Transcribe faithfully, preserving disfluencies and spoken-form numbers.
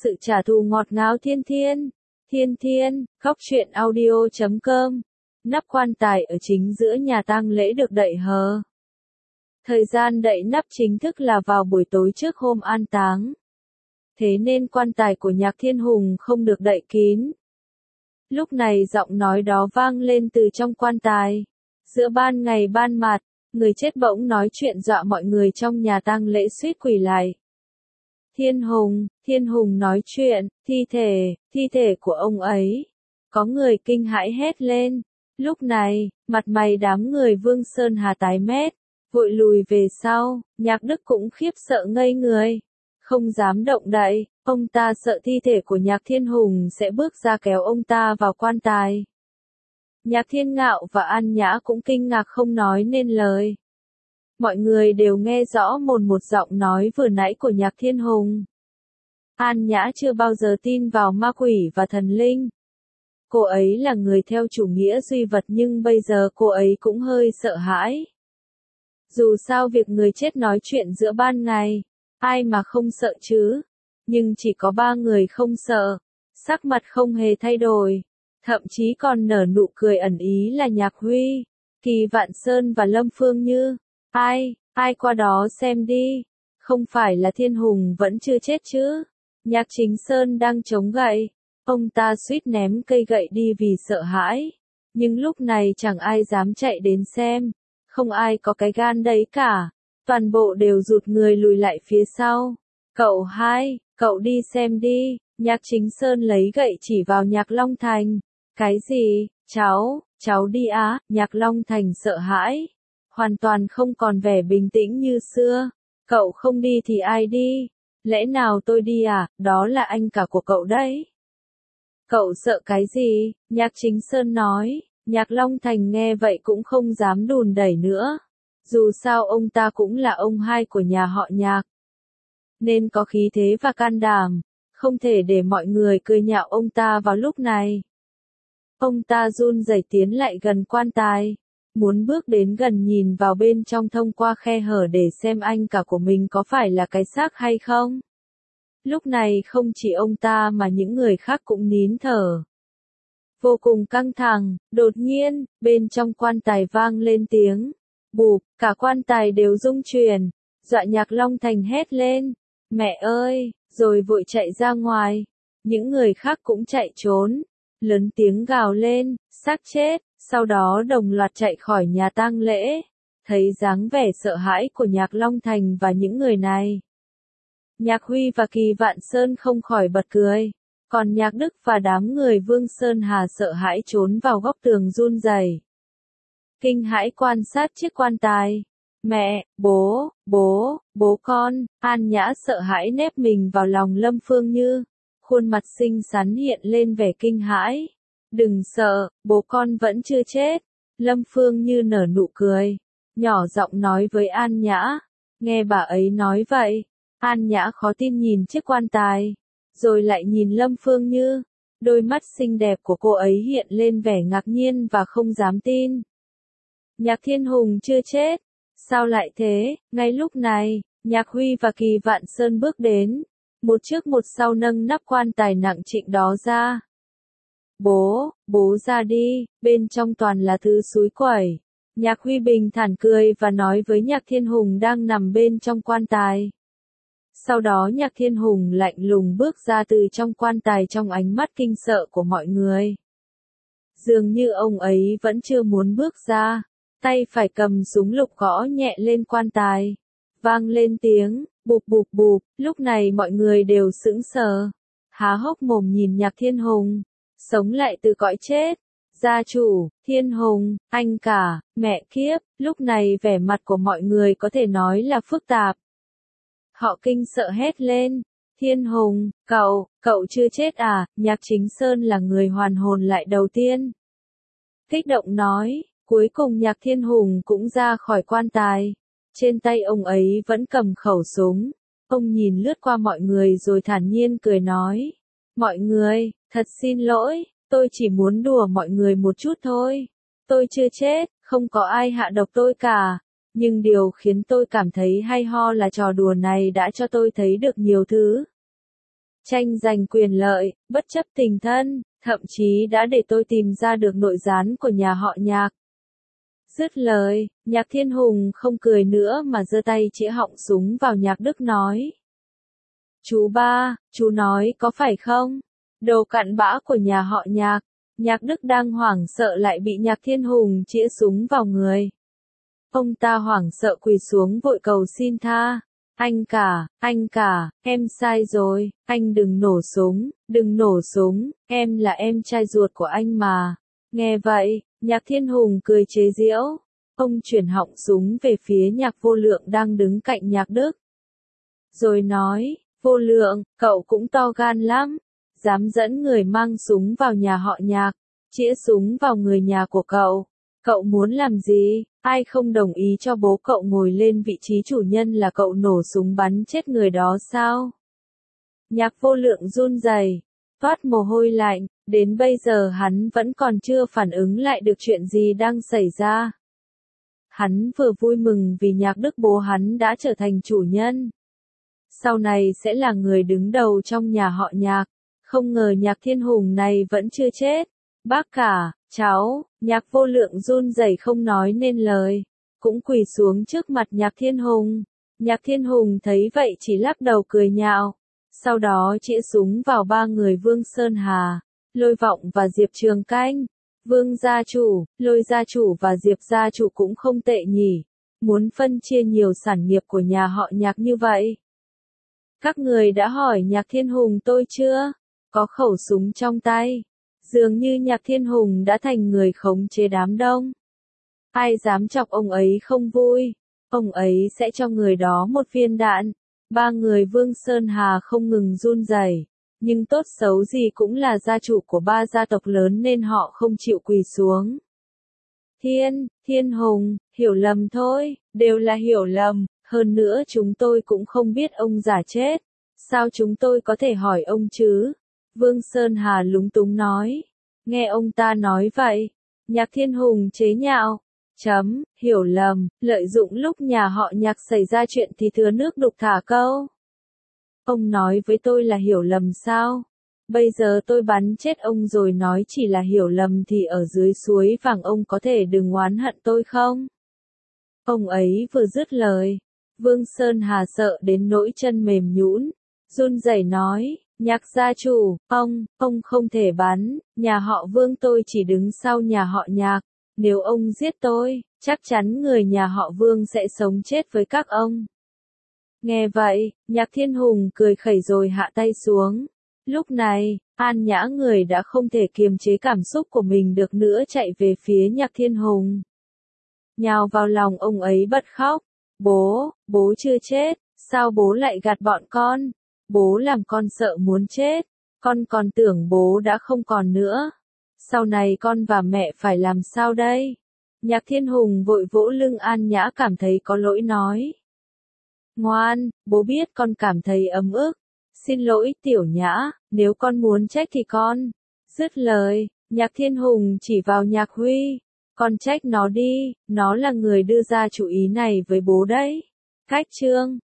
sự trả thù ngọt ngào thiên thiên. Thiên thiên, góc truyện audio chấm com. Nắp quan tài ở chính giữa nhà tang lễ được đậy hờ. Thời gian đậy nắp chính thức là vào buổi tối trước hôm an táng. Thế nên quan tài của Nhạc Thiên Hùng không được đậy kín. Lúc này giọng nói đó vang lên từ trong quan tài. Giữa ban ngày ban mặt, người chết bỗng nói chuyện dọa mọi người trong nhà tang lễ suýt quỳ lại. Thiên Hùng, Thiên Hùng nói chuyện, thi thể, thi thể của ông ấy. Có người kinh hãi hét lên. Lúc này, mặt mày đám người Vương Sơn Hà tái mét, vội lùi về sau, Nhạc Đức cũng khiếp sợ ngây người. Không dám động đậy, ông ta sợ thi thể của Nhạc Thiên Hùng sẽ bước ra kéo ông ta vào quan tài. Nhạc Thiên Ngạo và An Nhã cũng kinh ngạc không nói nên lời. Mọi người đều nghe rõ mồn một giọng nói vừa nãy của Nhạc Thiên Hùng. An Nhã chưa bao giờ tin vào ma quỷ và thần linh. Cô ấy là người theo chủ nghĩa duy vật nhưng bây giờ cô ấy cũng hơi sợ hãi. Dù sao việc người chết nói chuyện giữa ban ngày, ai mà không sợ chứ? Nhưng chỉ có ba người không sợ, sắc mặt không hề thay đổi, thậm chí còn nở nụ cười ẩn ý là Nhạc Huy, Kỳ Vạn Sơn và Lâm Phương Như. Ai, ai qua đó xem đi, không phải là Thiên Hùng vẫn chưa chết chứ? Nhạc Chính Sơn đang chống gậy, ông ta suýt ném cây gậy đi vì sợ hãi, nhưng lúc này chẳng ai dám chạy đến xem, không ai có cái gan đấy cả, toàn bộ đều rụt người lùi lại phía sau. Cậu hai, cậu đi xem đi, Nhạc Chính Sơn lấy gậy chỉ vào Nhạc Long Thành. Cái gì, cháu, cháu đi á, Nhạc Long Thành sợ hãi, hoàn toàn không còn vẻ bình tĩnh như xưa. Cậu không đi thì ai đi? Lẽ nào tôi đi à, đó là anh cả của cậu đấy. Cậu sợ cái gì? Nhạc Chính Sơn nói. Nhạc Long Thành nghe vậy cũng không dám đùn đẩy nữa. Dù sao ông ta cũng là ông hai của nhà họ Nhạc, nên có khí thế và can đảm, không thể để mọi người cười nhạo ông ta vào lúc này. Ông ta run rẩy tiến lại gần quan tài, muốn bước đến gần nhìn vào bên trong thông qua khe hở để xem anh cả của mình có phải là cái xác hay không. Lúc này không chỉ ông ta mà những người khác cũng nín thở. Vô cùng căng thẳng, đột nhiên, bên trong quan tài vang lên tiếng bụp, cả quan tài đều rung chuyển, dọa Nhạc Long Thành hét lên, mẹ ơi, rồi vội chạy ra ngoài. Những người khác cũng chạy trốn, lớn tiếng gào lên, xác chết, sau đó đồng loạt chạy khỏi nhà tang lễ. Thấy dáng vẻ sợ hãi của Nhạc Long Thành và những người này, Nhạc Huy và Kỳ Vạn Sơn không khỏi bật cười, còn Nhạc Đức và đám người Vương Sơn Hà sợ hãi trốn vào góc tường run rẩy, kinh hãi quan sát chiếc quan tài. Mẹ, bố, bố, bố con, An Nhã sợ hãi nép mình vào lòng Lâm Phương Như, khuôn mặt xinh xắn hiện lên vẻ kinh hãi. Đừng sợ, bố con vẫn chưa chết. Lâm Phương Như nở nụ cười, nhỏ giọng nói với An Nhã. Nghe bà ấy nói vậy, An Nhã khó tin nhìn chiếc quan tài, rồi lại nhìn Lâm Phương Như. Đôi mắt xinh đẹp của cô ấy hiện lên vẻ ngạc nhiên và không dám tin. Nhạc Thiên Hùng chưa chết. Sao lại thế? Ngay lúc này, Nhạc Huy và Kỳ Vạn Sơn bước đến, một trước một sau nâng nắp quan tài nặng trĩnh đó ra. Bố, bố ra đi, bên trong toàn là thứ xúi quẩy. Nhạc Huy bình thản cười và nói với Nhạc Thiên Hùng đang nằm bên trong quan tài. Sau đó Nhạc Thiên Hùng lạnh lùng bước ra từ trong quan tài trong ánh mắt kinh sợ của mọi người. Dường như ông ấy vẫn chưa muốn bước ra. Tay phải cầm súng lục gõ nhẹ lên quan tài. Vang lên tiếng, bụp bụp bụp, lúc này mọi người đều sững sờ. Há hốc mồm nhìn Nhạc Thiên Hùng, sống lại từ cõi chết. Gia chủ, Thiên Hùng, anh cả, mẹ kiếp, lúc này vẻ mặt của mọi người có thể nói là phức tạp. Họ kinh sợ hét lên. Thiên Hùng, cậu, cậu chưa chết à? Nhạc Chính Sơn là người hoàn hồn lại đầu tiên. Kích động nói. Cuối cùng Nhạc Thiên Hùng cũng ra khỏi quan tài. Trên tay ông ấy vẫn cầm khẩu súng. Ông nhìn lướt qua mọi người rồi thản nhiên cười nói. Mọi người, thật xin lỗi, tôi chỉ muốn đùa mọi người một chút thôi. Tôi chưa chết, không có ai hạ độc tôi cả. Nhưng điều khiến tôi cảm thấy hay ho là trò đùa này đã cho tôi thấy được nhiều thứ. tranh giành quyền lợi, bất chấp tình thân, thậm chí đã để tôi tìm ra được nội gián của nhà họ Nhạc. Dứt lời, Nhạc Thiên Hùng không cười nữa mà giơ tay chĩa họng súng vào Nhạc Đức nói. Chú ba, chú nói có phải không? Đồ cặn bã của nhà họ Nhạc. Nhạc Đức đang hoảng sợ lại bị Nhạc Thiên Hùng chĩa súng vào người. Ông ta hoảng sợ quỳ xuống vội cầu xin tha. Anh cả, anh cả, em sai rồi, anh đừng nổ súng, đừng nổ súng, em là em trai ruột của anh mà. Nghe vậy, Nhạc Thiên Hùng cười chế giễu. Ông chuyển họng súng về phía Nhạc Vô Lượng đang đứng cạnh Nhạc Đức. Rồi nói, Vô Lượng, cậu cũng to gan lắm, dám dẫn người mang súng vào nhà họ Nhạc, chĩa súng vào người nhà của cậu. Cậu muốn làm gì? Ai không đồng ý cho bố cậu ngồi lên vị trí chủ nhân là cậu nổ súng bắn chết người đó sao? Nhạc Vô Lượng run rẩy, toát mồ hôi lạnh, đến bây giờ hắn vẫn còn chưa phản ứng lại được chuyện gì đang xảy ra. Hắn vừa vui mừng vì Nhạc Đức bố hắn đã trở thành chủ nhân. Sau này sẽ là người đứng đầu trong nhà họ Nhạc, không ngờ Nhạc Thiên Hùng này vẫn chưa chết. Bác cả, cháu, Nhạc Vô Lượng run rẩy không nói nên lời, cũng quỳ xuống trước mặt Nhạc Thiên Hùng. Nhạc Thiên Hùng thấy vậy chỉ lắc đầu cười nhạo, sau đó chĩa súng vào ba người Vương Sơn Hà, Lôi Vọng và Diệp Trường Canh. Vương gia chủ, Lôi gia chủ và Diệp gia chủ cũng không tệ nhỉ, muốn phân chia nhiều sản nghiệp của nhà họ Nhạc như vậy. Các người đã hỏi Nhạc Thiên Hùng tôi chưa? Có khẩu súng trong tay. Dường như Nhạc Thiên Hùng đã thành người khống chế đám đông. Ai dám chọc ông ấy không vui, ông ấy sẽ cho người đó một viên đạn. Ba người Vương Sơn Hà không ngừng run rẩy, nhưng tốt xấu gì cũng là gia chủ của ba gia tộc lớn nên họ không chịu quỳ xuống. Thiên, Thiên Hùng, hiểu lầm thôi, đều là hiểu lầm, hơn nữa chúng tôi cũng không biết ông giả chết. Sao chúng tôi có thể hỏi ông chứ? Vương Sơn Hà lúng túng nói. Nghe ông ta nói vậy, Nhạc Thiên Hùng chế nhạo. Chấm, hiểu lầm, lợi dụng lúc nhà họ Nhạc xảy ra chuyện thì thừa nước đục thả câu. Ông nói với tôi là hiểu lầm sao? Bây giờ tôi bắn chết ông rồi nói chỉ là hiểu lầm thì ở dưới suối vàng ông có thể đừng oán hận tôi không? Ông ấy vừa dứt lời, Vương Sơn Hà sợ đến nỗi chân mềm nhũn, run rẩy nói. Nhạc gia chủ, ông, ông không thể bắn, nhà họ Vương tôi chỉ đứng sau nhà họ Nhạc, nếu ông giết tôi, chắc chắn người nhà họ Vương sẽ sống chết với các ông. Nghe vậy, Nhạc Thiên Hùng cười khẩy rồi hạ tay xuống. Lúc này, An Nhã người đã không thể kiềm chế cảm xúc của mình được nữa chạy về phía Nhạc Thiên Hùng. Nhào vào lòng ông ấy bật khóc. Bố, bố chưa chết, sao bố lại gạt bọn con? Bố làm con sợ muốn chết, con còn tưởng bố đã không còn nữa. Sau này con và mẹ phải làm sao đây? Nhạc Thiên Hùng vội vỗ lưng An Nhã cảm thấy có lỗi nói. Ngoan, bố biết con cảm thấy ấm ức. Xin lỗi Tiểu Nhã, nếu con muốn trách thì con. Dứt lời, Nhạc Thiên Hùng chỉ vào Nhạc Huy. Con trách nó đi, nó là người đưa ra chủ ý này với bố đấy. Cách chương